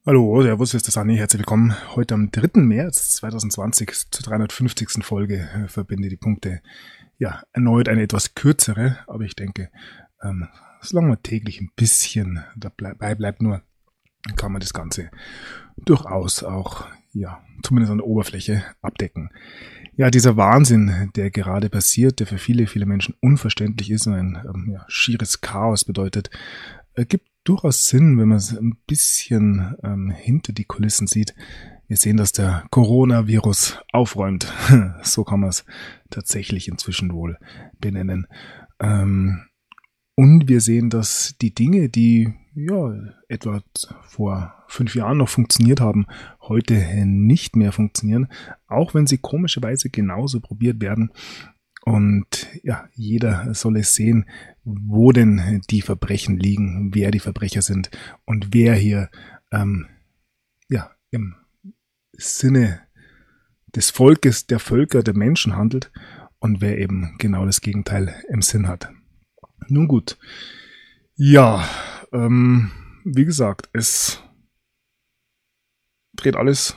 Hallo, servus, hier ist der Sani. Herzlich willkommen heute am 3. März 2020 zur 350. Folge Verbinde die Punkte. Ja, erneut eine etwas kürzere, aber ich denke, solange man täglich ein bisschen dabei bleibt, nur kann man das Ganze durchaus auch, ja, zumindest an der Oberfläche abdecken. Ja, dieser Wahnsinn, der gerade passiert, der für viele, viele Menschen unverständlich ist und ein schieres Chaos bedeutet, gibt durchaus Sinn, wenn man es ein bisschen hinter die Kulissen sieht. Wir sehen, dass der Coronavirus aufräumt. So kann man es tatsächlich inzwischen wohl benennen. Und wir sehen, dass die Dinge, die ja etwa vor 5 Jahren noch funktioniert haben, heute nicht mehr funktionieren, auch wenn sie komischerweise genauso probiert werden. Und ja, jeder soll es sehen, wo denn die Verbrechen liegen, wer die Verbrecher sind und wer hier im Sinne des Volkes, der Völker, der Menschen handelt und wer eben genau das Gegenteil im Sinn hat. Nun gut, ja, wie gesagt, es dreht alles,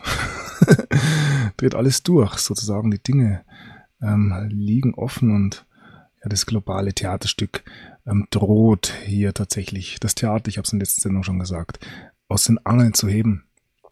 dreht alles durch, sozusagen. Die Dinge liegen offen und ja, das globale Theaterstück droht hier tatsächlich das Theater, ich habe es in der letzten Sendung schon gesagt, aus den Angeln zu heben.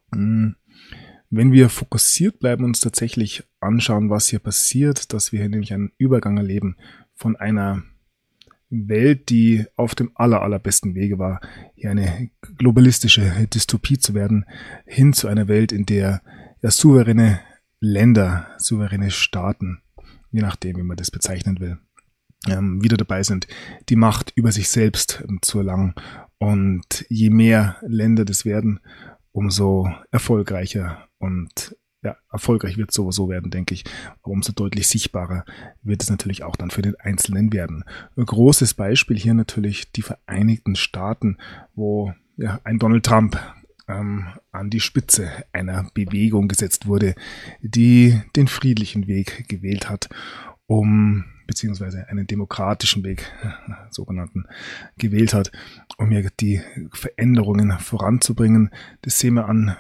Wenn wir fokussiert bleiben und uns tatsächlich anschauen, was hier passiert, dass wir hier nämlich einen Übergang erleben von einer Welt, die auf dem allerbesten Wege war, hier eine globalistische Dystopie zu werden, hin zu einer Welt, in der ja souveräne Länder, souveräne Staaten, je nachdem, wie man das bezeichnen will, wieder dabei sind, die Macht über sich selbst zu erlangen. Und je mehr Länder das werden, umso erfolgreicher und ja, erfolgreich wird es sowieso werden, denke ich, aber umso deutlich sichtbarer wird es natürlich auch dann für den Einzelnen werden. Ein großes Beispiel hier natürlich die Vereinigten Staaten, wo ja ein Donald Trump an die Spitze einer Bewegung gesetzt wurde, die den friedlichen Weg gewählt hat, beziehungsweise einen demokratischen Weg, sogenannten, gewählt hat, um hier die Veränderungen voranzubringen. Das sehen wir an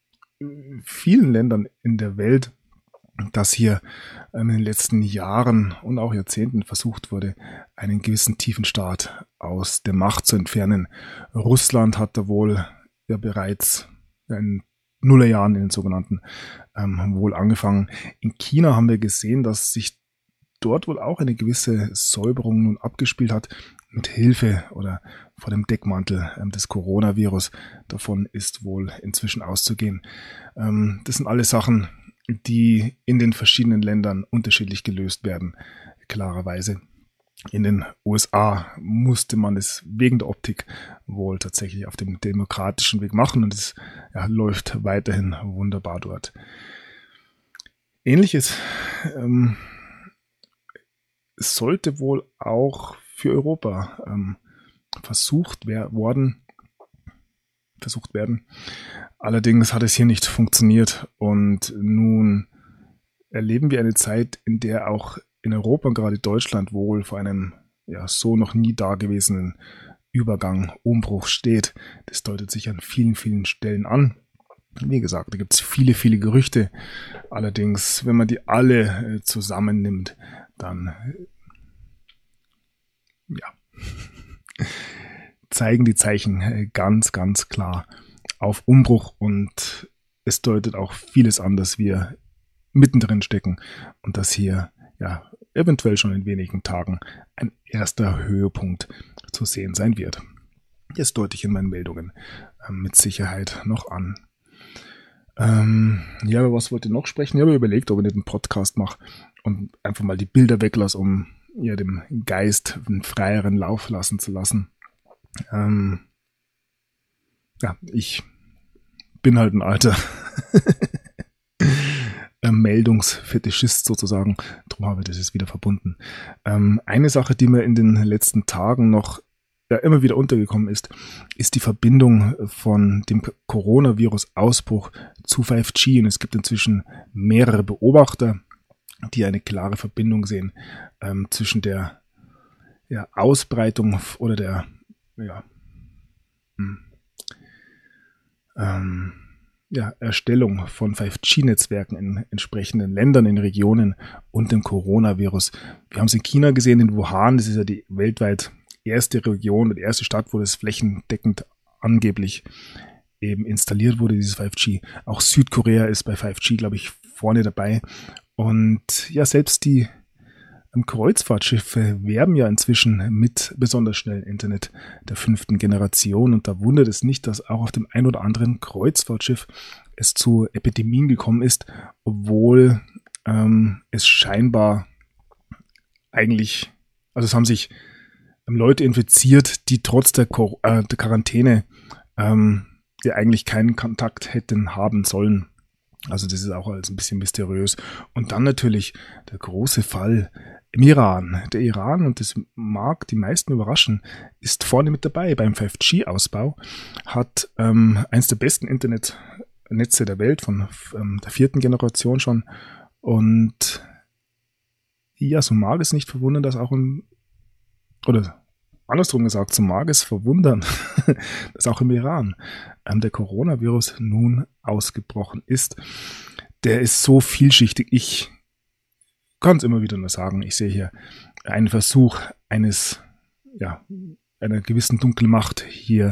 vielen Ländern in der Welt, dass hier in den letzten Jahren und auch Jahrzehnten versucht wurde, einen gewissen tiefen Staat aus der Macht zu entfernen. Russland hat da wohl ja bereits in Nullerjahren in den sogenannten wohl angefangen. In China haben wir gesehen, dass sich dort wohl auch eine gewisse Säuberung nun abgespielt hat, mit Hilfe oder vor dem Deckmantel des Coronavirus. Davon ist wohl inzwischen auszugehen. Das sind alles Sachen, die in den verschiedenen Ländern unterschiedlich gelöst werden, klarerweise. In den USA musste man es wegen der Optik wohl tatsächlich auf dem demokratischen Weg machen und es läuft weiterhin wunderbar dort. Ähnliches sollte wohl auch für Europa versucht werden. Allerdings hat es hier nicht funktioniert und nun erleben wir eine Zeit, in der auch in Europa und gerade Deutschland wohl vor einem so noch nie dagewesenen Übergang, Umbruch steht. Das deutet sich an vielen, vielen Stellen an. Wie gesagt, da gibt es viele, viele Gerüchte. Allerdings, wenn man die alle zusammennimmt, dann zeigen die Zeichen ganz, ganz klar auf Umbruch und es deutet auch vieles an, dass wir mittendrin stecken und dass hier eventuell schon in wenigen Tagen ein erster Höhepunkt zu sehen sein wird. Das deute ich in meinen Meldungen mit Sicherheit noch an. Über was wollte ich noch sprechen? Ich habe überlegt, ob ich nicht einen Podcast mache und einfach mal die Bilder weglasse, um dem Geist einen freieren Lauf lassen zu lassen. Ich bin halt ein alter Meldungsfetischist sozusagen, darum habe ich das jetzt wieder verbunden. Eine Sache, die mir in den letzten Tagen noch immer wieder untergekommen ist die Verbindung von dem Coronavirus-Ausbruch zu 5G. Und es gibt inzwischen mehrere Beobachter, die eine klare Verbindung sehen zwischen der Ausbreitung oder der Erstellung von 5G-Netzwerken in entsprechenden Ländern, in Regionen und dem Coronavirus. Wir haben es in China gesehen, in Wuhan, das ist ja die weltweit erste Region, die erste Stadt, wo das flächendeckend angeblich eben installiert wurde, dieses 5G. Auch Südkorea ist bei 5G, glaube ich, vorne dabei. Und ja, selbst die Kreuzfahrtschiffe werben ja inzwischen mit besonders schnellem Internet der 5. Generation. Und da wundert es nicht, dass auch auf dem ein oder anderen Kreuzfahrtschiff es zu Epidemien gekommen ist, obwohl es scheinbar eigentlich, also es haben sich Leute infiziert, die trotz der Quarantäne die eigentlich keinen Kontakt hätten haben sollen. Also das ist auch alles ein bisschen mysteriös. Und dann natürlich der große Fall im Iran. Der Iran, und das mag die meisten überraschen, ist vorne mit dabei beim 5G-Ausbau, hat eins der besten Internetnetze der Welt von der 4. Generation schon. Und ja, so mag es nicht verwundern, dass auch oder andersrum gesagt, so mag es verwundern, dass auch im Iran der Coronavirus nun ausgebrochen ist. Der ist so vielschichtig. Ich kann es immer wieder nur sagen. Ich sehe hier einen Versuch einer gewissen Dunkelmacht hier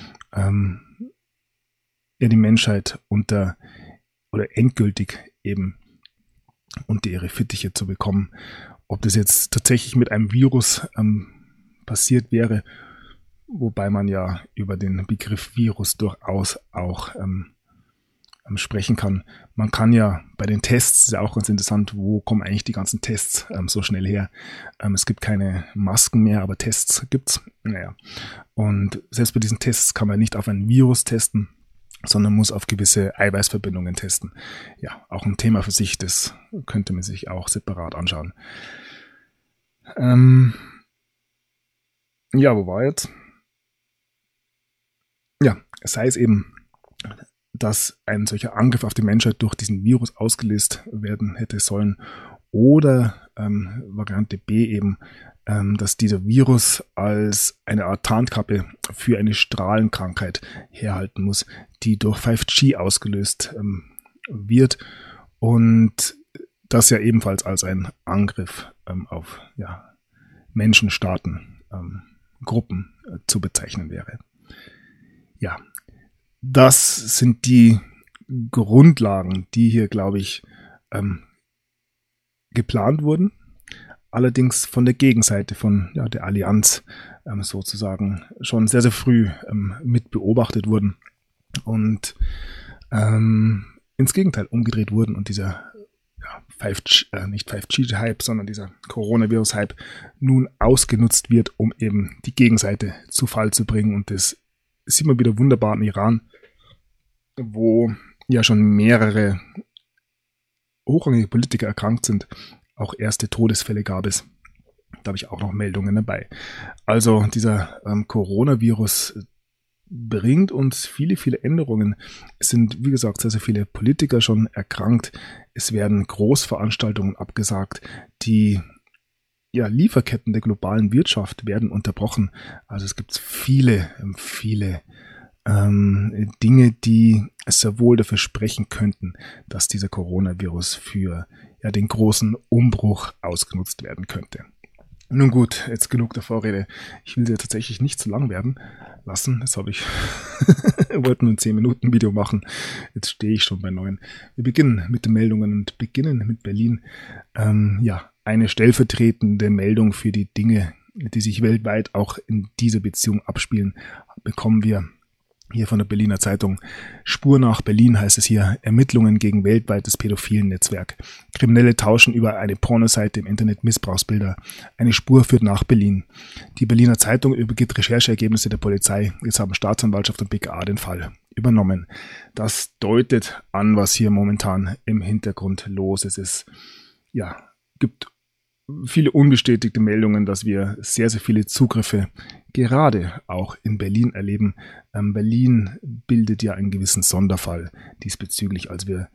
die Menschheit endgültig eben unter ihre Fittiche zu bekommen. Ob das jetzt tatsächlich mit einem Virus passiert wäre, wobei man ja über den Begriff Virus durchaus auch sprechen kann. Man kann ja bei den Tests, ist ja auch ganz interessant, wo kommen eigentlich die ganzen Tests so schnell her? Es gibt keine Masken mehr, aber Tests gibt's. Naja. Und selbst bei diesen Tests kann man nicht auf ein Virus testen, sondern muss auf gewisse Eiweißverbindungen testen. Ja, auch ein Thema für sich, das könnte man sich auch separat anschauen. Ja, wo war jetzt? Ja, sei es eben, dass ein solcher Angriff auf die Menschheit durch diesen Virus ausgelöst werden hätte sollen, oder Variante B eben, dass dieser Virus als eine Art Tarnkappe für eine Strahlenkrankheit herhalten muss, die durch 5G ausgelöst wird, und das ja ebenfalls als ein Angriff auf Menschen, Staaten, Gruppen zu bezeichnen wäre. Ja, das sind die Grundlagen, die hier, glaube ich, geplant wurden, allerdings von der Gegenseite, von der Allianz sozusagen schon sehr, sehr früh mit beobachtet wurden und ins Gegenteil umgedreht wurden und dieser nicht 5G-Hype, sondern dieser Coronavirus-Hype nun ausgenutzt wird, um eben die Gegenseite zu Fall zu bringen. Und das sieht man wieder wunderbar im Iran, wo ja schon mehrere hochrangige Politiker erkrankt sind. Auch erste Todesfälle gab es. Da habe ich auch noch Meldungen dabei. Also dieser Coronavirus bringt uns viele, viele Änderungen. Es sind, wie gesagt, sehr, sehr viele Politiker schon erkrankt. Es werden Großveranstaltungen abgesagt. Die Lieferketten der globalen Wirtschaft werden unterbrochen. Also es gibt viele Dinge, die sehr wohl dafür sprechen könnten, dass dieser Coronavirus für den großen Umbruch ausgenutzt werden könnte. Nun gut, jetzt genug der Vorrede. Ich will sie tatsächlich nicht zu lang werden lassen. Das habe ich wollte nur ein 10-Minuten-Video machen. Jetzt stehe ich schon bei 9. Wir beginnen mit den Meldungen und beginnen mit Berlin. Eine stellvertretende Meldung für die Dinge, die sich weltweit auch in dieser Beziehung abspielen, bekommen wir hier von der Berliner Zeitung. Spur nach Berlin heißt es hier. Ermittlungen gegen weltweites pädophilen Netzwerk. Kriminelle tauschen über eine Pornoseite im Internet Missbrauchsbilder. Eine Spur führt nach Berlin. Die Berliner Zeitung übergibt Rechercheergebnisse der Polizei. Jetzt haben Staatsanwaltschaft und BKA den Fall übernommen. Das deutet an, was hier momentan im Hintergrund los ist. Es gibt viele unbestätigte Meldungen, dass wir sehr, sehr viele Zugriffe gerade auch in Berlin erleben. Berlin bildet ja einen gewissen Sonderfall diesbezüglich. Also wir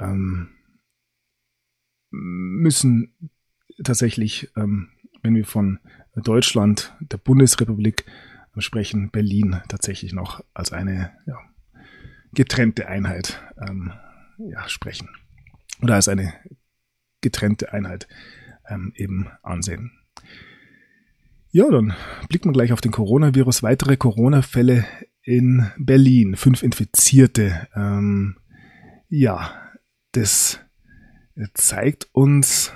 müssen tatsächlich, wenn wir von Deutschland, der Bundesrepublik sprechen, Berlin tatsächlich noch als eine getrennte Einheit sprechen oder als eine getrennte Einheit eben ansehen. Ja, dann blicken wir gleich auf den Coronavirus. Weitere Corona-Fälle in Berlin. 5 Infizierte. Das zeigt uns,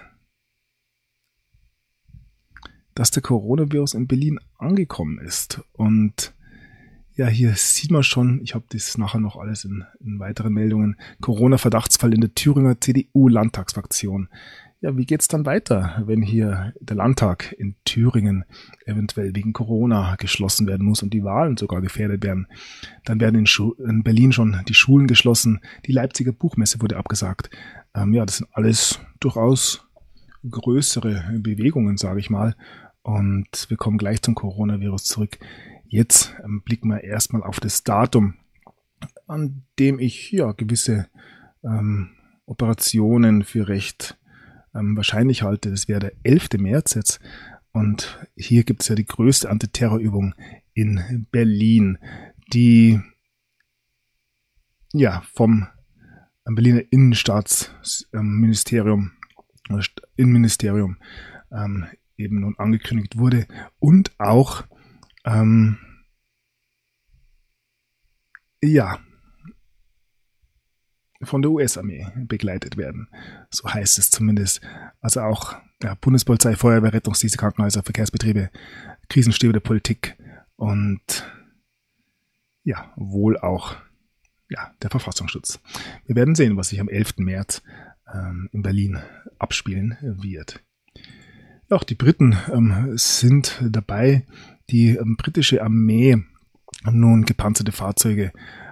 dass der Coronavirus in Berlin angekommen ist. Und ja, hier sieht man schon, ich habe das nachher noch alles in weiteren Meldungen, Corona-Verdachtsfall in der Thüringer CDU-Landtagsfraktion. Ja, wie geht's dann weiter, wenn hier der Landtag in Thüringen eventuell wegen Corona geschlossen werden muss und die Wahlen sogar gefährdet werden? Dann werden in Berlin schon die Schulen geschlossen, die Leipziger Buchmesse wurde abgesagt. Das sind alles durchaus größere Bewegungen, sage ich mal. Und wir kommen gleich zum Coronavirus zurück. Jetzt blicken wir erstmal auf das Datum, an dem ich gewisse Operationen für recht wahrscheinlich halte. Das wäre der 11. März jetzt. Und hier gibt es ja die größte Antiterrorübung in Berlin, die vom Berliner Innenstaatsministerium Innenministerium eben nun angekündigt wurde und auch von der US-Armee begleitet werden. So heißt es zumindest. Also auch Bundespolizei, Feuerwehr, Rettungsdienste, Krankenhäuser, Verkehrsbetriebe, Krisenstäbe der Politik und wohl auch der Verfassungsschutz. Wir werden sehen, was sich am 11. März in Berlin abspielen wird. Auch die Briten sind dabei. Die britische Armee nun gepanzerte Fahrzeuge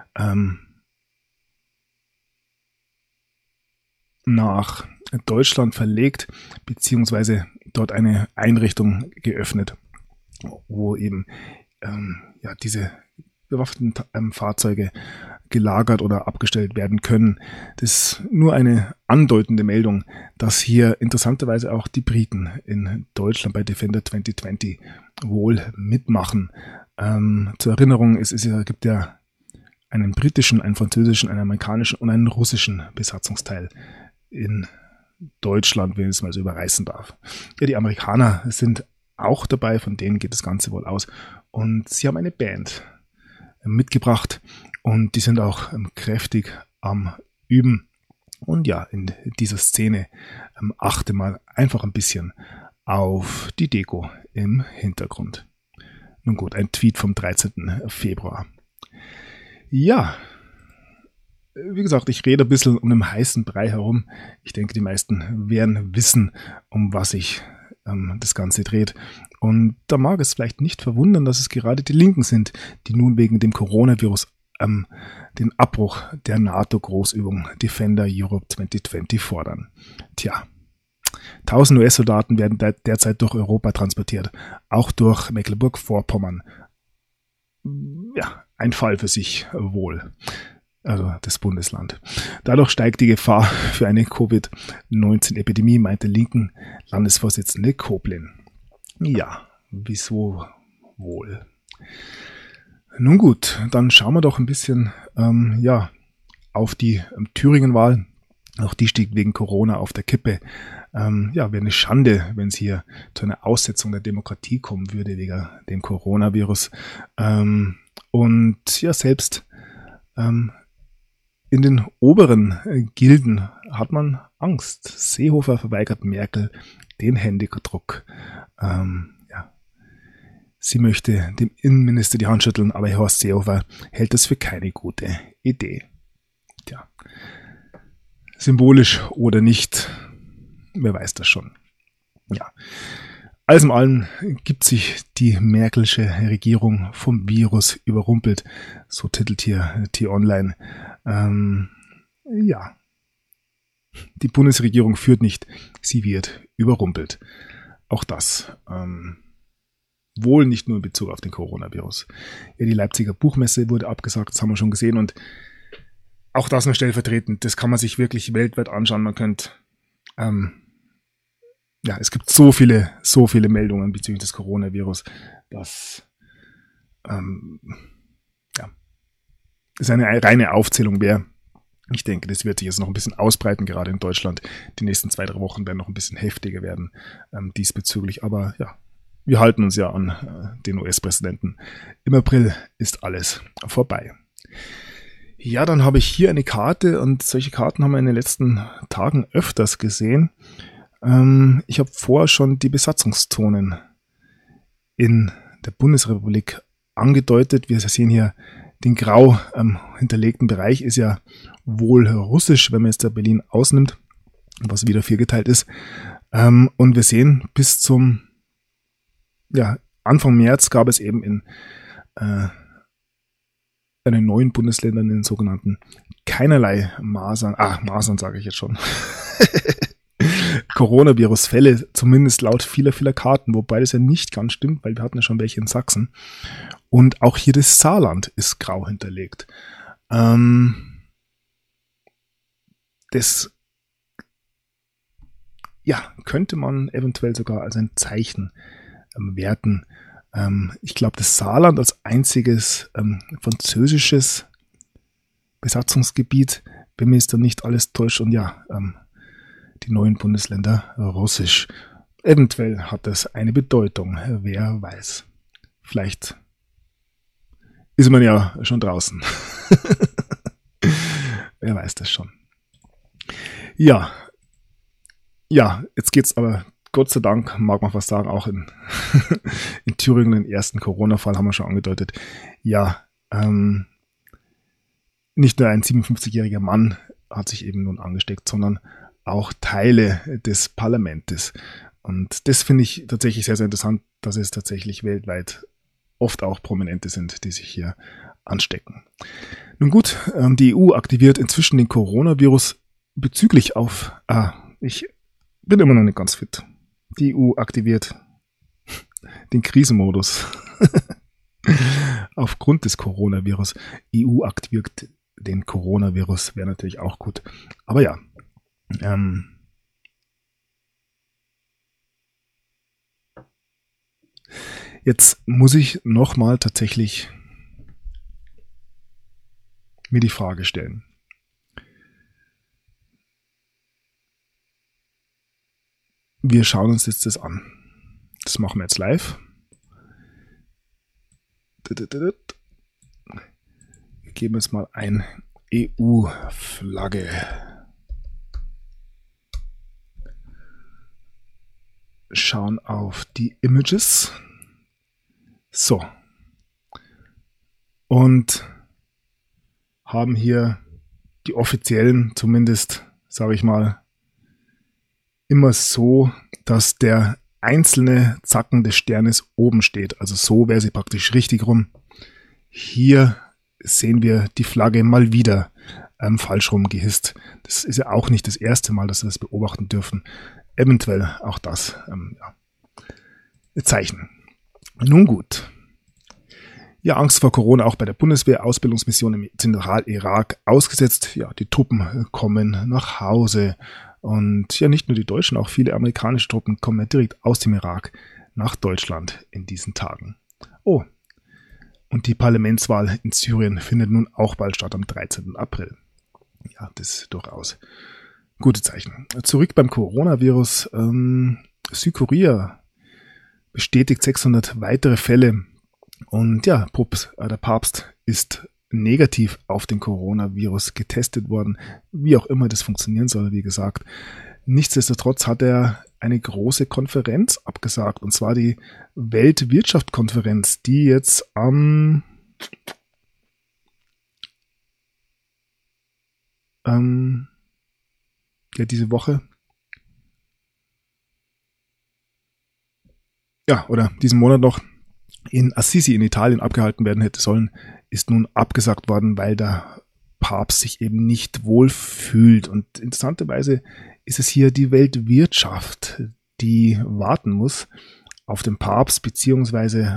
nach Deutschland verlegt, beziehungsweise dort eine Einrichtung geöffnet, wo eben diese bewaffneten Fahrzeuge gelagert oder abgestellt werden können. Das ist nur eine andeutende Meldung, dass hier interessanterweise auch die Briten in Deutschland bei Defender 2020 wohl mitmachen. Zur Erinnerung, es gibt ja einen britischen, einen französischen, einen amerikanischen und einen russischen Besatzungsteil in Deutschland, wenn ich es mal so überreißen darf. Ja, die Amerikaner sind auch dabei, von denen geht das Ganze wohl aus. Und sie haben eine Band mitgebracht und die sind auch kräftig am Üben. Und ja, in dieser Szene achte mal einfach ein bisschen auf die Deko im Hintergrund. Nun gut, ein Tweet vom 13. Februar. Ja, wie gesagt, ich rede ein bisschen um den heißen Brei herum. Ich denke, die meisten werden wissen, um was sich das Ganze dreht. Und da mag es vielleicht nicht verwundern, dass es gerade die Linken sind, die nun wegen dem Coronavirus den Abbruch der NATO-Großübung Defender Europe 2020 fordern. Tja, 1000 US-Soldaten werden derzeit durch Europa transportiert, auch durch Mecklenburg-Vorpommern. Ja, ein Fall für sich wohl. Also das Bundesland. Dadurch steigt die Gefahr für eine Covid-19-Epidemie, meinte linken Landesvorsitzende Koblin. Ja, wieso wohl? Nun gut, dann schauen wir doch ein bisschen auf die Thüringen-Wahl. Auch die steht wegen Corona auf der Kippe. Wäre eine Schande, wenn es hier zu einer Aussetzung der Demokratie kommen würde wegen dem Coronavirus. Selbst in den oberen Gilden hat man Angst. Seehofer verweigert Merkel den Händedruck. Sie möchte dem Innenminister die Hand schütteln, aber Horst Seehofer hält das für keine gute Idee. Tja, symbolisch oder nicht, wer weiß das schon. Ja, alles in allem gibt sich die Merkelsche Regierung vom Virus überrumpelt. So titelt hier T-Online. Die Bundesregierung führt nicht, sie wird überrumpelt. Auch das wohl nicht nur in Bezug auf den Coronavirus. Ja, die Leipziger Buchmesse wurde abgesagt, das haben wir schon gesehen und auch das nur stellvertretend. Das kann man sich wirklich weltweit anschauen. Man könnte es gibt so viele Meldungen bezüglich des Coronavirus, dass ist eine reine Aufzählung, wer. Ich denke, das wird sich jetzt noch ein bisschen ausbreiten, gerade in Deutschland. Die nächsten 2-3 Wochen werden noch ein bisschen heftiger werden diesbezüglich. Aber ja, wir halten uns ja an den US-Präsidenten. Im April ist alles vorbei. Ja, dann habe ich hier eine Karte und solche Karten haben wir in den letzten Tagen öfters gesehen. Ich habe vorher schon die Besatzungszonen in der Bundesrepublik angedeutet. Wir sehen hier den grau hinterlegten Bereich, ist ja wohl russisch, wenn man jetzt der Berlin ausnimmt, was wieder viergeteilt ist. Und wir sehen, bis zum Anfang März gab es eben in den neuen Bundesländern, in den sogenannten, keinerlei Masern sage ich jetzt schon, Coronavirus-Fälle, zumindest laut vieler Karten, wobei das ja nicht ganz stimmt, weil wir hatten ja schon welche in Sachsen. Und auch hier das Saarland ist grau hinterlegt. Das könnte man eventuell sogar als ein Zeichen werten. Ich glaube, das Saarland als einziges französisches Besatzungsgebiet, wenn mir jetzt da nicht alles täuscht, und die neuen Bundesländer russisch. Eventuell hat das eine Bedeutung, wer weiß. Vielleicht ist man ja schon draußen. Wer weiß das schon. Ja, jetzt geht's aber, Gott sei Dank, mag man fast sagen, auch in Thüringen den ersten Corona-Fall haben wir schon angedeutet. Ja, nicht nur ein 57-jähriger Mann hat sich eben nun angesteckt, sondern auch Teile des Parlamentes. Und das finde ich tatsächlich sehr, sehr interessant, dass es tatsächlich weltweit oft auch Prominente sind, die sich hier anstecken. Nun gut, die EU aktiviert inzwischen den Coronavirus bezüglich auf... ich bin immer noch nicht ganz fit. Die EU aktiviert den Krisenmodus aufgrund des Coronavirus. EU aktiviert den Coronavirus, wäre natürlich auch gut. Aber ja, jetzt muss ich nochmal tatsächlich mir die Frage stellen. Wir schauen uns jetzt das an. Das machen wir jetzt live. Wir geben jetzt mal ein EU-Flagge. Schauen auf die Images. So. Und haben hier die offiziellen, zumindest, sage ich mal, immer so, dass der einzelne Zacken des Sternes oben steht. Also so wäre sie praktisch richtig rum. Hier sehen wir die Flagge mal wieder falsch rum gehisst. Das ist ja auch nicht das erste Mal, dass wir das beobachten dürfen. Eventuell auch das Zeichen. Nun gut. Ja, Angst vor Corona auch bei der Bundeswehr, Ausbildungsmission im Zentralirak ausgesetzt. Ja, die Truppen kommen nach Hause. Und ja, nicht nur die Deutschen, auch viele amerikanische Truppen kommen ja direkt aus dem Irak nach Deutschland in diesen Tagen. Oh, und die Parlamentswahl in Syrien findet nun auch bald statt am 13. April. Ja, das ist durchaus gute Zeichen. Zurück beim Coronavirus. Südkorea bestätigt 600 weitere Fälle. Und ja, der Papst ist negativ auf den Coronavirus getestet worden. Wie auch immer das funktionieren soll, wie gesagt. Nichtsdestotrotz hat er eine große Konferenz abgesagt. Und zwar die Weltwirtschaftskonferenz, die jetzt am diese Woche oder diesen Monat noch in Assisi in Italien abgehalten werden hätte sollen, ist nun abgesagt worden, weil der Papst sich eben nicht wohl fühlt. Und interessanterweise ist es hier die Weltwirtschaft, die warten muss auf den Papst, beziehungsweise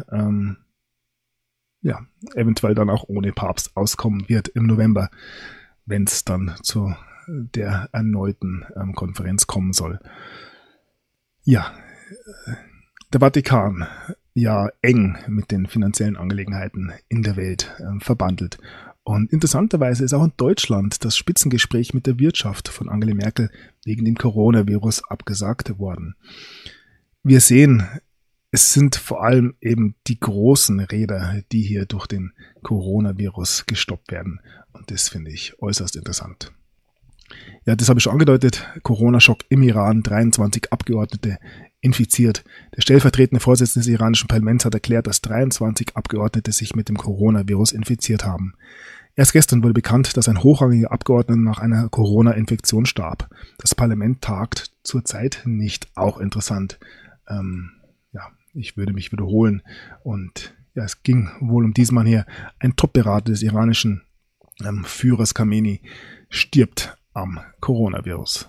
eventuell dann auch ohne Papst auskommen wird im November, wenn es dann zu der erneuten Konferenz kommen soll. Ja, der Vatikan, ja eng mit den finanziellen Angelegenheiten in der Welt verbandelt. Und interessanterweise ist auch in Deutschland das Spitzengespräch mit der Wirtschaft von Angela Merkel wegen dem Coronavirus abgesagt worden. Wir sehen, es sind vor allem eben die großen Räder, die hier durch den Coronavirus gestoppt werden. Und das finde ich äußerst interessant. Ja, das habe ich schon angedeutet. Corona-Schock im Iran, 23 Abgeordnete infiziert. Der stellvertretende Vorsitzende des iranischen Parlaments hat erklärt, dass 23 Abgeordnete sich mit dem Coronavirus infiziert haben. Erst gestern wurde bekannt, dass ein hochrangiger Abgeordneter nach einer Corona-Infektion starb. Das Parlament tagt zurzeit nicht. Auch interessant. Ich würde mich wiederholen. Und ja, es ging wohl um diesmal hier. Ein Top-Berater des iranischen Führers Khamenei stirbt am Coronavirus.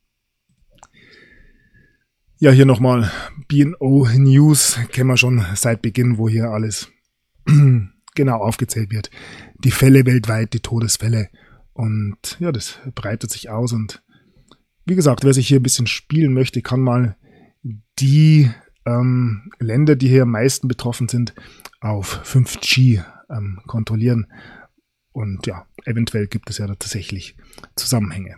Ja, hier nochmal B&O News, kennen wir schon seit Beginn, wo hier alles genau aufgezählt wird. Die Fälle weltweit, die Todesfälle. Und ja, das breitet sich aus. Und wie gesagt, wer sich hier ein bisschen spielen möchte, kann mal die Länder, die hier am meisten betroffen sind, auf 5G kontrollieren. Und ja, eventuell gibt es ja da tatsächlich Zusammenhänge.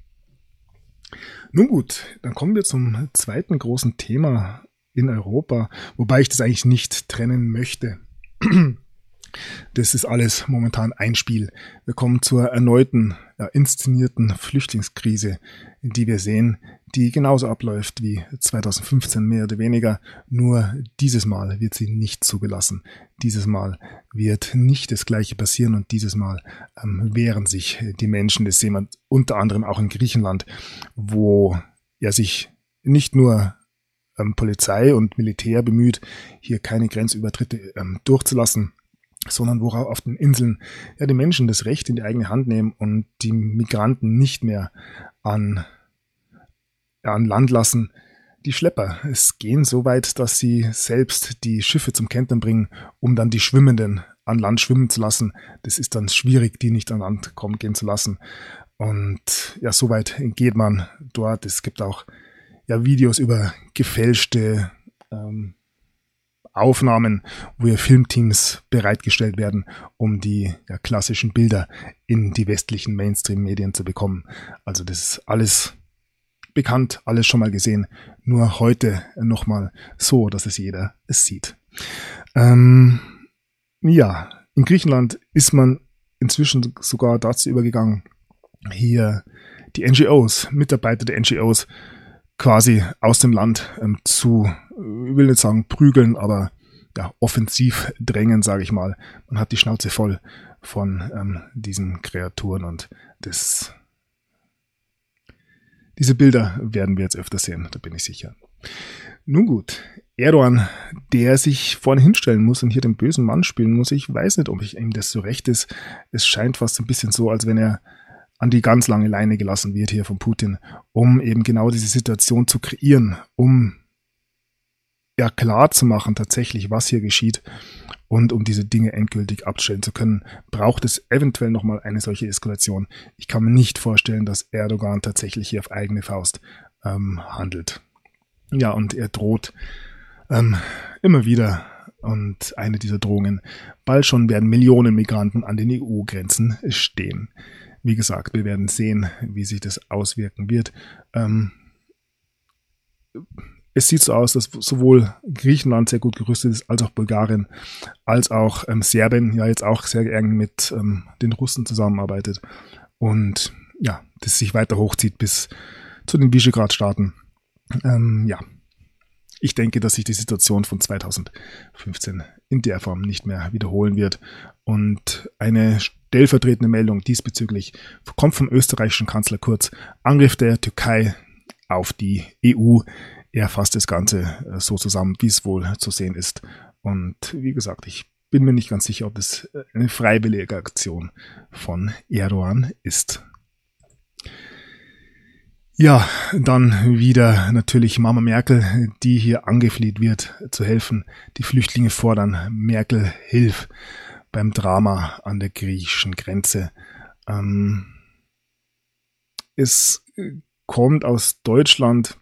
Nun gut, dann kommen wir zum zweiten großen Thema in Europa, wobei ich das eigentlich nicht trennen möchte. Das ist alles momentan ein Spiel. Wir kommen zur erneuten, inszenierten Flüchtlingskrise, die wir sehen, die genauso abläuft wie 2015 mehr oder weniger. Nur dieses Mal wird sie nicht zugelassen. Dieses Mal wird nicht das Gleiche passieren und dieses Mal wehren sich die Menschen. Das sehen wir unter anderem auch in Griechenland, wo ja sich nicht nur Polizei und Militär bemüht, hier keine Grenzübertritte durchzulassen, sondern worauf auf den Inseln ja die Menschen das Recht in die eigene Hand nehmen und die Migranten nicht mehr an Land lassen. Die Schlepper, es gehen so weit, dass sie selbst die Schiffe zum Kentern bringen, um dann die Schwimmenden an Land schwimmen zu lassen. Das ist dann schwierig, die nicht an Land gehen zu lassen. Und ja, so weit geht man dort. Es gibt auch ja Videos über gefälschte Aufnahmen, wo ja Filmteams bereitgestellt werden, um die klassischen Bilder in die westlichen Mainstream-Medien zu bekommen. Also das ist alles bekannt, alles schon mal gesehen, nur heute nochmal so, dass es jeder sieht. In Griechenland ist man inzwischen sogar dazu übergegangen, hier die NGOs, Mitarbeiter der NGOs quasi aus dem Land zu, ich will nicht sagen prügeln, aber ja, offensiv drängen, sage ich mal. Man hat die Schnauze voll von diesen Kreaturen und diese Bilder werden wir jetzt öfter sehen, da bin ich sicher. Nun gut, Erdogan, der sich vorne hinstellen muss und hier den bösen Mann spielen muss, ich weiß nicht, ob ihm das so recht ist. Es scheint fast ein bisschen so, als wenn er an die ganz lange Leine gelassen wird hier von Putin, um eben genau diese Situation zu kreieren, um ja klar zu machen tatsächlich, was hier geschieht und um diese Dinge endgültig abstellen zu können, braucht es eventuell nochmal eine solche Eskalation. Ich kann mir nicht vorstellen, dass Erdogan tatsächlich hier auf eigene Faust handelt. Ja, und er droht immer wieder und eine dieser Drohungen, bald schon werden Millionen Migranten an den EU-Grenzen stehen. Wie gesagt, wir werden sehen, wie sich das auswirken wird. Es sieht so aus, dass sowohl Griechenland sehr gut gerüstet ist, als auch Bulgarien, als auch Serbien ja jetzt auch sehr eng mit den Russen zusammenarbeitet. Und ja, das sich weiter hochzieht bis zu den Visegrad-Staaten. Ich denke, dass sich die Situation von 2015 in der Form nicht mehr wiederholen wird. Und eine stellvertretende Meldung diesbezüglich kommt vom österreichischen Kanzler Kurz. Angriff der Türkei auf die EU. Er fasst das Ganze so zusammen, wie es wohl zu sehen ist. Und wie gesagt, ich bin mir nicht ganz sicher, ob es eine freiwillige Aktion von Erdogan ist. Ja, dann wieder natürlich Mama Merkel, die hier angefleht wird, zu helfen. Die Flüchtlinge fordern, Merkel, hilf beim Drama an der griechischen Grenze. Es kommt aus Deutschland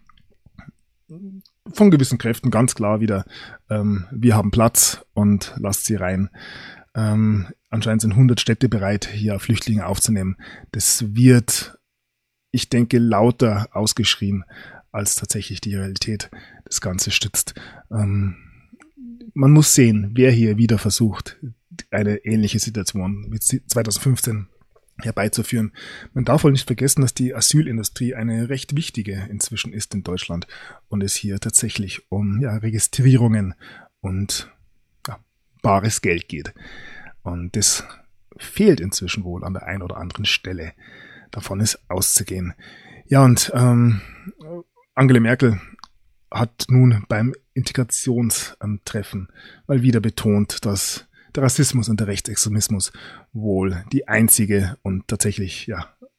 von gewissen Kräften ganz klar wieder, wir haben Platz und lasst sie rein. Anscheinend sind 100 Städte bereit, hier Flüchtlinge aufzunehmen. Das wird, ich denke, lauter ausgeschrien, als tatsächlich die Realität das Ganze stützt. Man muss sehen, wer hier wieder versucht, eine ähnliche Situation mit 2015 herbeizuführen. Man darf wohl nicht vergessen, dass die Asylindustrie eine recht wichtige inzwischen ist in Deutschland und es hier tatsächlich um Registrierungen und bares Geld geht. Und das fehlt inzwischen wohl an der einen oder anderen Stelle. Davon ist auszugehen. Ja, und Angela Merkel hat nun beim Integrationstreffen mal wieder betont, dass der Rassismus und der Rechtsextremismus wohl die einzige und tatsächlich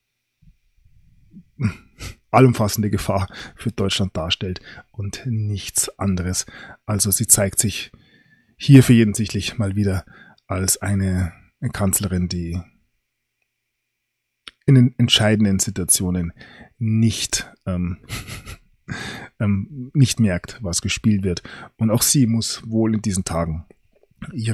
allumfassende Gefahr für Deutschland darstellt und nichts anderes. Also sie zeigt sich hier für jeden sichtlich mal wieder als eine Kanzlerin, die in den entscheidenden Situationen nicht merkt, was gespielt wird. Und auch sie muss wohl in diesen Tagen ihr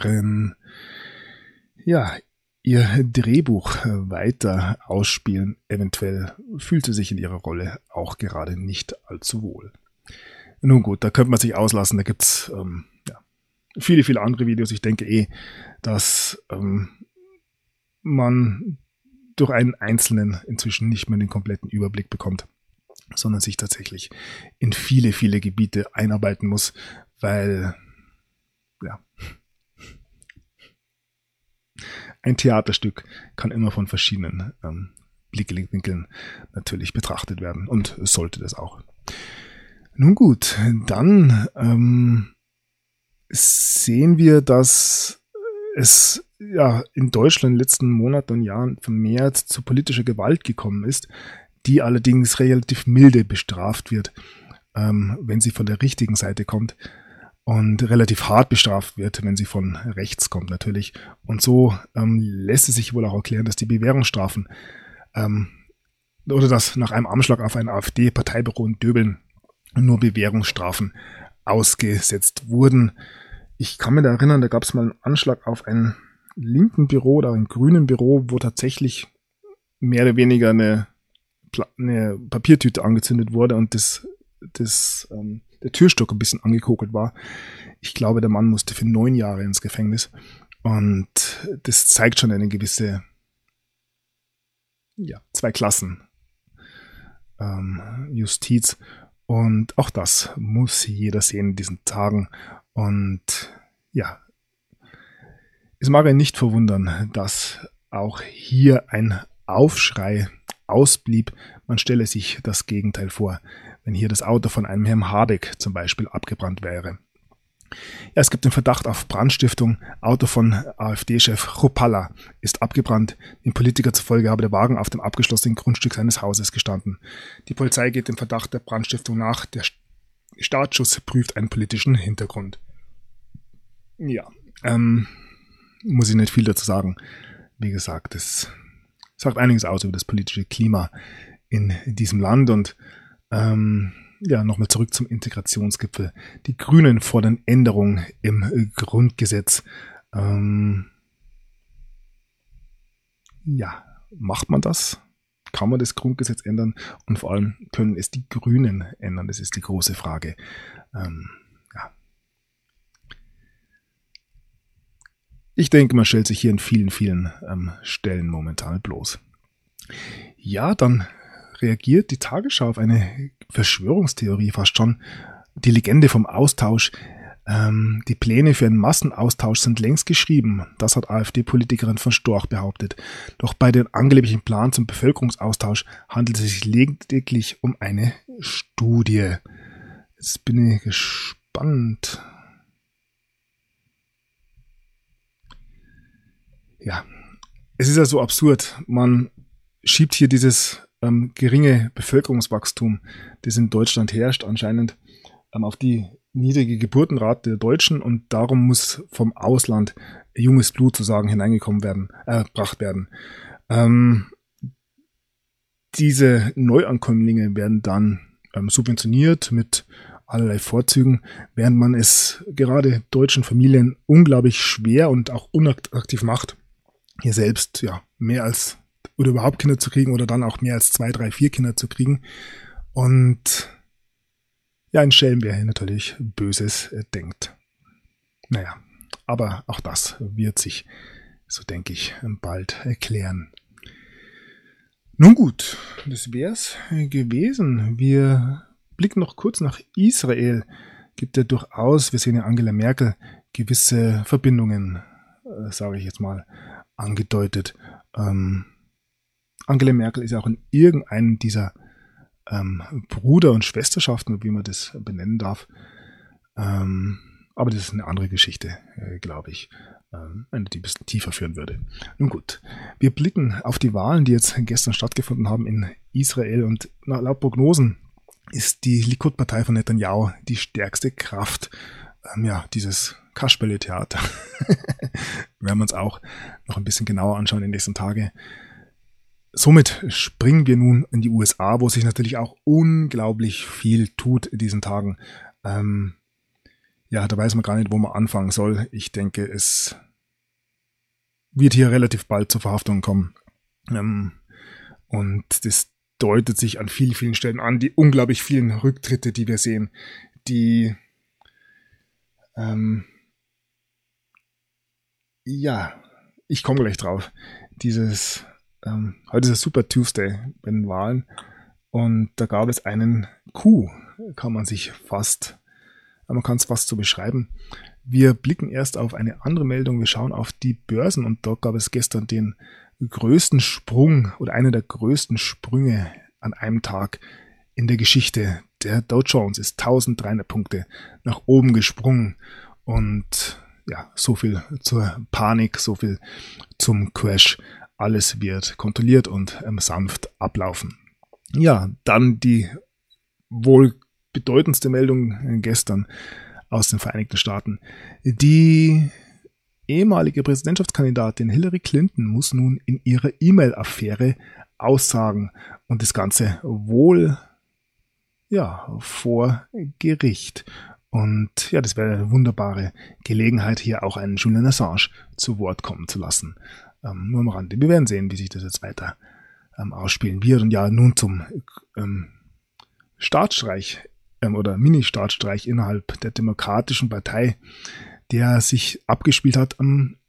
Drehbuch weiter ausspielen. Eventuell fühlt sie sich in ihrer Rolle auch gerade nicht allzu wohl. Nun gut, da könnte man sich auslassen. Da gibt's viele, viele andere Videos. Ich denke dass man durch einen Einzelnen inzwischen nicht mehr den kompletten Überblick bekommt, sondern sich tatsächlich in viele, viele Gebiete einarbeiten muss, weil ein Theaterstück kann immer von verschiedenen Blickwinkeln natürlich betrachtet werden und sollte das auch. Nun gut, dann sehen wir, dass es in Deutschland in den letzten Monaten und Jahren vermehrt zu politischer Gewalt gekommen ist, die allerdings relativ milde bestraft wird, wenn sie von der richtigen Seite kommt. Und relativ hart bestraft wird, wenn sie von rechts kommt natürlich. Und so lässt es sich wohl auch erklären, dass die Bewährungsstrafen oder dass nach einem Anschlag auf ein AfD-Parteibüro in Döbeln nur Bewährungsstrafen ausgesetzt wurden. Ich kann mich da erinnern, da gab es mal einen Anschlag auf ein linken Büro oder ein grünen Büro, wo tatsächlich mehr oder weniger eine Papiertüte angezündet wurde und der Türstock ein bisschen angekokelt war. Ich glaube, der Mann musste für 9 Jahre ins Gefängnis. Und das zeigt schon eine gewisse, 2 Klassen Justiz. Und auch das muss jeder sehen in diesen Tagen. Und es mag einen nicht verwundern, dass auch hier ein Aufschrei ausblieb. Man stelle sich das Gegenteil vor, wenn hier das Auto von einem Herrn Habeck zum Beispiel abgebrannt wäre. Ja, es gibt den Verdacht auf Brandstiftung. Auto von AfD-Chef Chrupalla ist abgebrannt. Dem Politiker zufolge habe der Wagen auf dem abgeschlossenen Grundstück seines Hauses gestanden. Die Polizei geht dem Verdacht der Brandstiftung nach. Der Startschuss prüft einen politischen Hintergrund. Muss ich nicht viel dazu sagen. Wie gesagt, es sagt einiges aus über das politische Klima in diesem Land und nochmal zurück zum Integrationsgipfel. Die Grünen fordern Änderungen im Grundgesetz. Macht man das? Kann man das Grundgesetz ändern? Und vor allem können es die Grünen ändern? Das ist die große Frage. Ich denke, man stellt sich hier in vielen, vielen Stellen momentan bloß. Ja, dann reagiert die Tagesschau auf eine Verschwörungstheorie fast schon. Die Legende vom Austausch. Die Pläne für einen Massenaustausch sind längst geschrieben. Das hat AfD-Politikerin von Storch behauptet. Doch bei dem angeblichen Plan zum Bevölkerungsaustausch handelt es sich lediglich um eine Studie. Jetzt bin ich gespannt. Es ist ja so absurd. Man schiebt hier dieses geringe Bevölkerungswachstum, das in Deutschland herrscht, anscheinend auf die niedrige Geburtenrate der Deutschen und darum muss vom Ausland junges Blut sozusagen gebracht werden. Diese Neuankömmlinge werden dann subventioniert mit allerlei Vorzügen, während man es gerade deutschen Familien unglaublich schwer und auch unattraktiv macht, hier selbst mehr als oder überhaupt Kinder zu kriegen oder dann auch mehr als 2, 3, 4 Kinder zu kriegen. Und ein Schelm, wer hier natürlich Böses denkt. Naja, aber auch das wird sich, so denke ich, bald erklären. Nun gut, das wär's gewesen. Wir blicken noch kurz nach Israel. Gibt ja durchaus, wir sehen ja Angela Merkel, gewisse Verbindungen, sage ich jetzt mal, angedeutet. Angela Merkel ist ja auch in irgendeinem dieser Bruder- und Schwesterschaften, wie man das benennen darf. Aber das ist eine andere Geschichte, glaube ich. Eine, die ein bisschen tiefer führen würde. Nun gut, wir blicken auf die Wahlen, die jetzt gestern stattgefunden haben in Israel, und laut Prognosen ist die Likud-Partei von Netanyahu die stärkste Kraft dieses Kasperle-Theater. Werden wir uns auch noch ein bisschen genauer anschauen in den nächsten Tagen. Somit springen wir nun in die USA, wo sich natürlich auch unglaublich viel tut in diesen Tagen. Da weiß man gar nicht, wo man anfangen soll. Ich denke, es wird hier relativ bald zur Verhaftung kommen. Und das deutet sich an vielen, vielen Stellen an. Die unglaublich vielen Rücktritte, die wir sehen, die ich komme gleich drauf. Heute ist es Super Tuesday bei den Wahlen und da gab es einen Coup, kann man es fast so beschreiben. Wir blicken erst auf eine andere Meldung, wir schauen auf die Börsen und dort gab es gestern den größten Sprung oder einer der größten Sprünge an einem Tag in der Geschichte. Der Dow Jones ist 1300 Punkte nach oben gesprungen und so viel zur Panik, so viel zum Crash. Alles wird kontrolliert und sanft ablaufen. Ja, dann die wohl bedeutendste Meldung gestern aus den Vereinigten Staaten. Die ehemalige Präsidentschaftskandidatin Hillary Clinton muss nun in ihrer E-Mail-Affäre aussagen und das Ganze wohl vor Gericht. Und das wäre eine wunderbare Gelegenheit, hier auch einen Julian Assange zu Wort kommen zu lassen. Nur am Rande. Wir werden sehen, wie sich das jetzt weiter ausspielen wird. Und nun zum Staatsstreich oder Mini-Staatsstreich innerhalb der Demokratischen Partei, der sich abgespielt hat am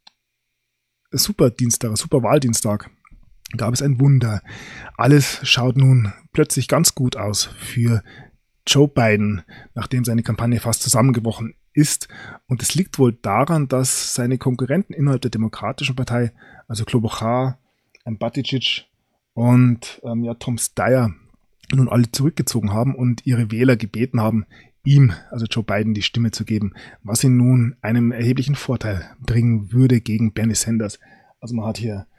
Superwahldienstag. Gab es ein Wunder. Alles schaut nun plötzlich ganz gut aus für Joe Biden, nachdem seine Kampagne fast zusammengebrochen ist. Und es liegt wohl daran, dass seine Konkurrenten innerhalb der Demokratischen Partei, also Klobuchar, Buttigieg und Tom Steyer, nun alle zurückgezogen haben und ihre Wähler gebeten haben, ihm, also Joe Biden, die Stimme zu geben, was ihn nun einen erheblichen Vorteil bringen würde gegen Bernie Sanders. Also man hat hier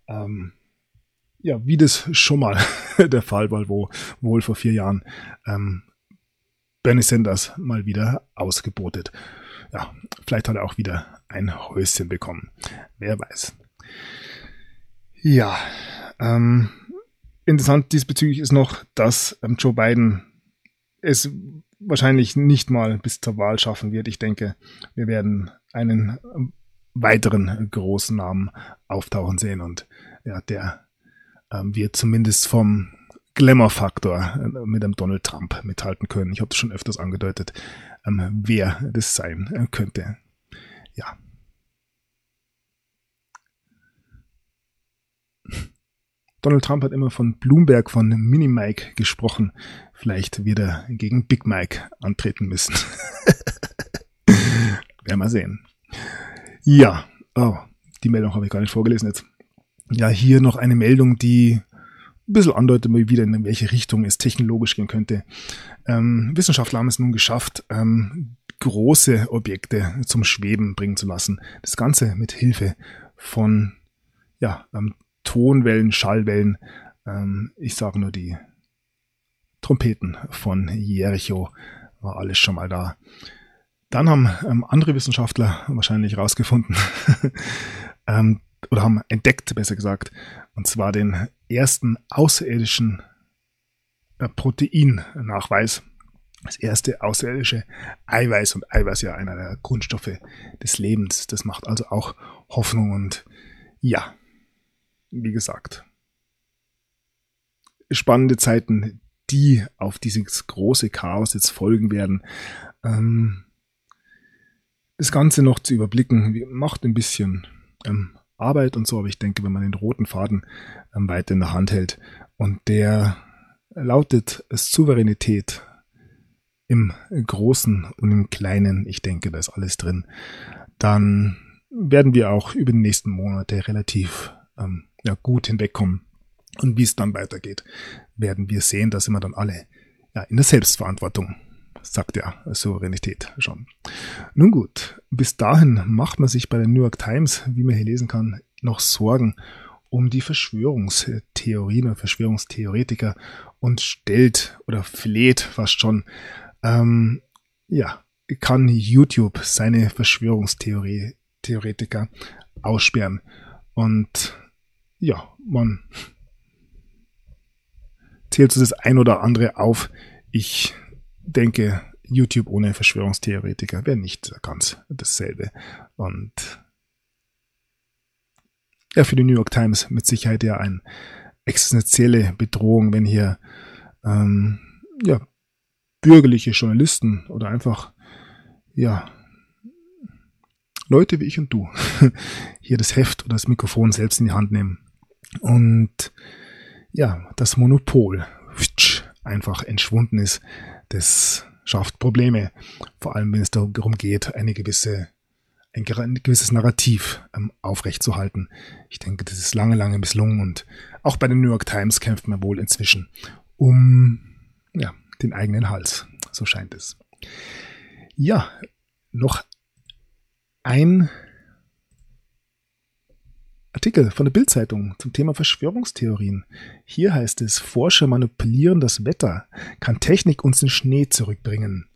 wie das schon mal der Fall war, wohl vor 4 Jahren Bernie Sanders mal wieder ausgebotet. Ja, vielleicht hat er auch wieder ein Häuschen bekommen. Wer weiß. Ja, interessant diesbezüglich ist noch, dass Joe Biden es wahrscheinlich nicht mal bis zur Wahl schaffen wird. Ich denke, wir werden einen weiteren großen Namen auftauchen sehen und der wird zumindest vom Glamour-Faktor mit dem Donald Trump mithalten können. Ich habe das schon öfters angedeutet, wer das sein könnte. Ja. Donald Trump hat immer von Bloomberg, von Mini-Mike gesprochen. Vielleicht wird er gegen Big Mike antreten müssen. Werden wir sehen. Ja, die Meldung habe ich gar nicht vorgelesen jetzt. Ja, hier noch eine Meldung, die ein bisschen andeutet mal wieder, in welche Richtung es technologisch gehen könnte. Wissenschaftler haben es nun geschafft, große Objekte zum Schweben bringen zu lassen. Das Ganze mit Hilfe von Tonwellen, Schallwellen. Ich sage nur, die Trompeten von Jericho war alles schon mal da. Dann haben andere Wissenschaftler wahrscheinlich rausgefunden, oder haben entdeckt, besser gesagt, und zwar den ersten außerirdischen Proteinnachweis. Das erste außerirdische Eiweiß, und Eiweiß ja einer der Grundstoffe des Lebens. Das macht also auch Hoffnung, und ja, wie gesagt, spannende Zeiten, die auf dieses große Chaos jetzt folgen werden. Das Ganze noch zu überblicken, macht ein bisschen Arbeit und so, aber ich denke, wenn man den roten Faden weiter in der Hand hält, und der lautet Souveränität im Großen und im Kleinen, ich denke, da ist alles drin, dann werden wir auch über die nächsten Monate relativ gut hinwegkommen. Und wie es dann weitergeht, werden wir sehen, da sind wir dann alle in der Selbstverantwortung, sagt ja Souveränität schon. Nun gut, bis dahin macht man sich bei der New York Times, wie man hier lesen kann, noch Sorgen um die Verschwörungstheorien oder Verschwörungstheoretiker und stellt oder fleht fast schon, kann YouTube seine Verschwörungstheoretiker aussperren. Und ja, man zählt so das ein oder andere auf. Ich denke, YouTube ohne Verschwörungstheoretiker wäre nicht ganz dasselbe. Und ja, für die New York Times mit Sicherheit ja eine existenzielle Bedrohung, wenn hier bürgerliche Journalisten oder einfach Leute wie ich und du hier das Heft oder das Mikrofon selbst in die Hand nehmen und das Monopol einfach entschwunden ist. Das schafft Probleme, vor allem wenn es darum geht, ein gewisses Narrativ aufrechtzuerhalten. Ich denke, das ist lange misslungen, und auch bei den New York Times kämpft man wohl inzwischen um den eigenen Hals. So scheint es. Ja, noch ein Artikel von der Bild-Zeitung zum Thema Verschwörungstheorien. Hier heißt es, Forscher manipulieren das Wetter. Kann Technik uns den Schnee zurückbringen?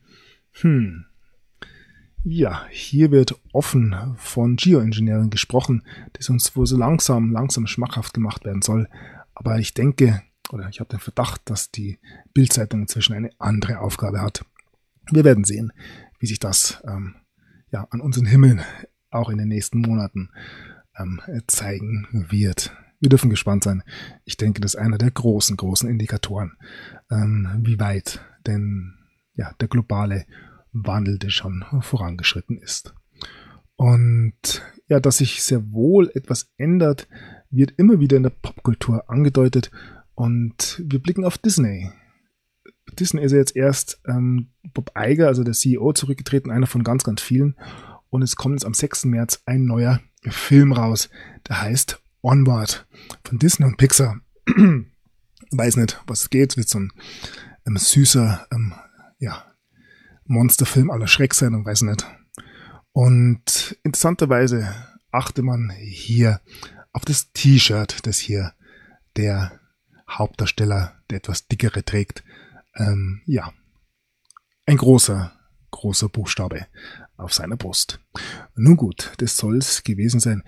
Ja, hier wird offen von Geoengineering gesprochen, das uns wohl so langsam schmackhaft gemacht werden soll. Aber ich denke, oder ich habe den Verdacht, dass die Bild-Zeitung inzwischen eine andere Aufgabe hat. Wir werden sehen, wie sich das an unseren Himmeln auch in den nächsten Monaten zeigen wird. Wir dürfen gespannt sein. Ich denke, das ist einer der großen Indikatoren, wie weit denn der globale Wandel, der schon vorangeschritten ist. Und dass sich sehr wohl etwas ändert, wird immer wieder in der Popkultur angedeutet, und wir blicken auf Disney. Disney ist ja jetzt erst Bob Iger, also der CEO, zurückgetreten, einer von ganz vielen, und es kommt jetzt am 6. März ein neuer Film raus, der heißt Onward von Disney und Pixar. Weiß nicht, was es geht, wird so ein süßer Monsterfilm aller Schreck sein, und weiß nicht. Und interessanterweise achte man hier auf das T-Shirt, das hier der Hauptdarsteller, der etwas dickere, trägt. Ein großer Buchstabe auf seiner Brust. Nun gut, das soll es gewesen sein.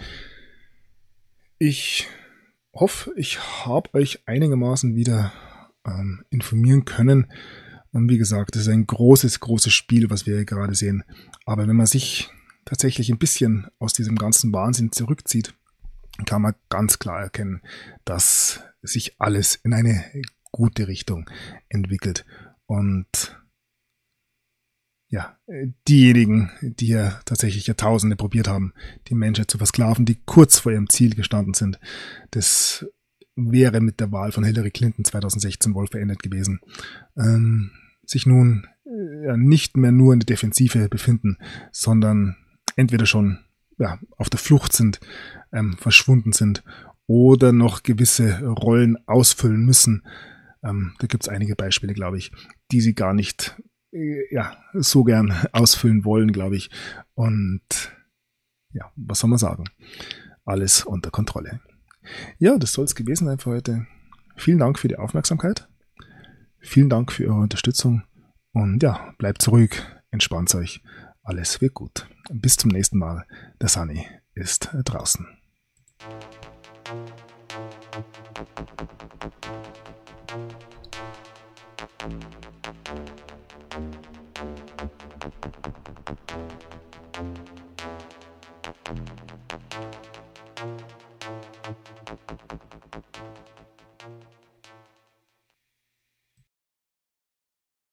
Ich hoffe, ich habe euch einigermaßen wieder informieren können. Und wie gesagt, das ist ein großes Spiel, was wir hier gerade sehen. Aber wenn man sich tatsächlich ein bisschen aus diesem ganzen Wahnsinn zurückzieht, kann man ganz klar erkennen, dass sich alles in eine gute Richtung entwickelt. Und diejenigen, die ja tatsächlich Jahrtausende probiert haben, die Menschheit zu versklaven, die kurz vor ihrem Ziel gestanden sind, das wäre mit der Wahl von Hillary Clinton 2016 wohl verändert gewesen, sich nun nicht mehr nur in der Defensive befinden, sondern entweder schon auf der Flucht sind, verschwunden sind oder noch gewisse Rollen ausfüllen müssen. Da gibt es einige Beispiele, glaube ich, die sie gar nicht so gern ausfüllen wollen, glaube ich. Und was soll man sagen? Alles unter Kontrolle. Ja, das soll es gewesen sein für heute. Vielen Dank für die Aufmerksamkeit. Vielen Dank für eure Unterstützung. Und bleibt ruhig, entspannt euch. Alles wird gut. Bis zum nächsten Mal. Der Sunny ist draußen.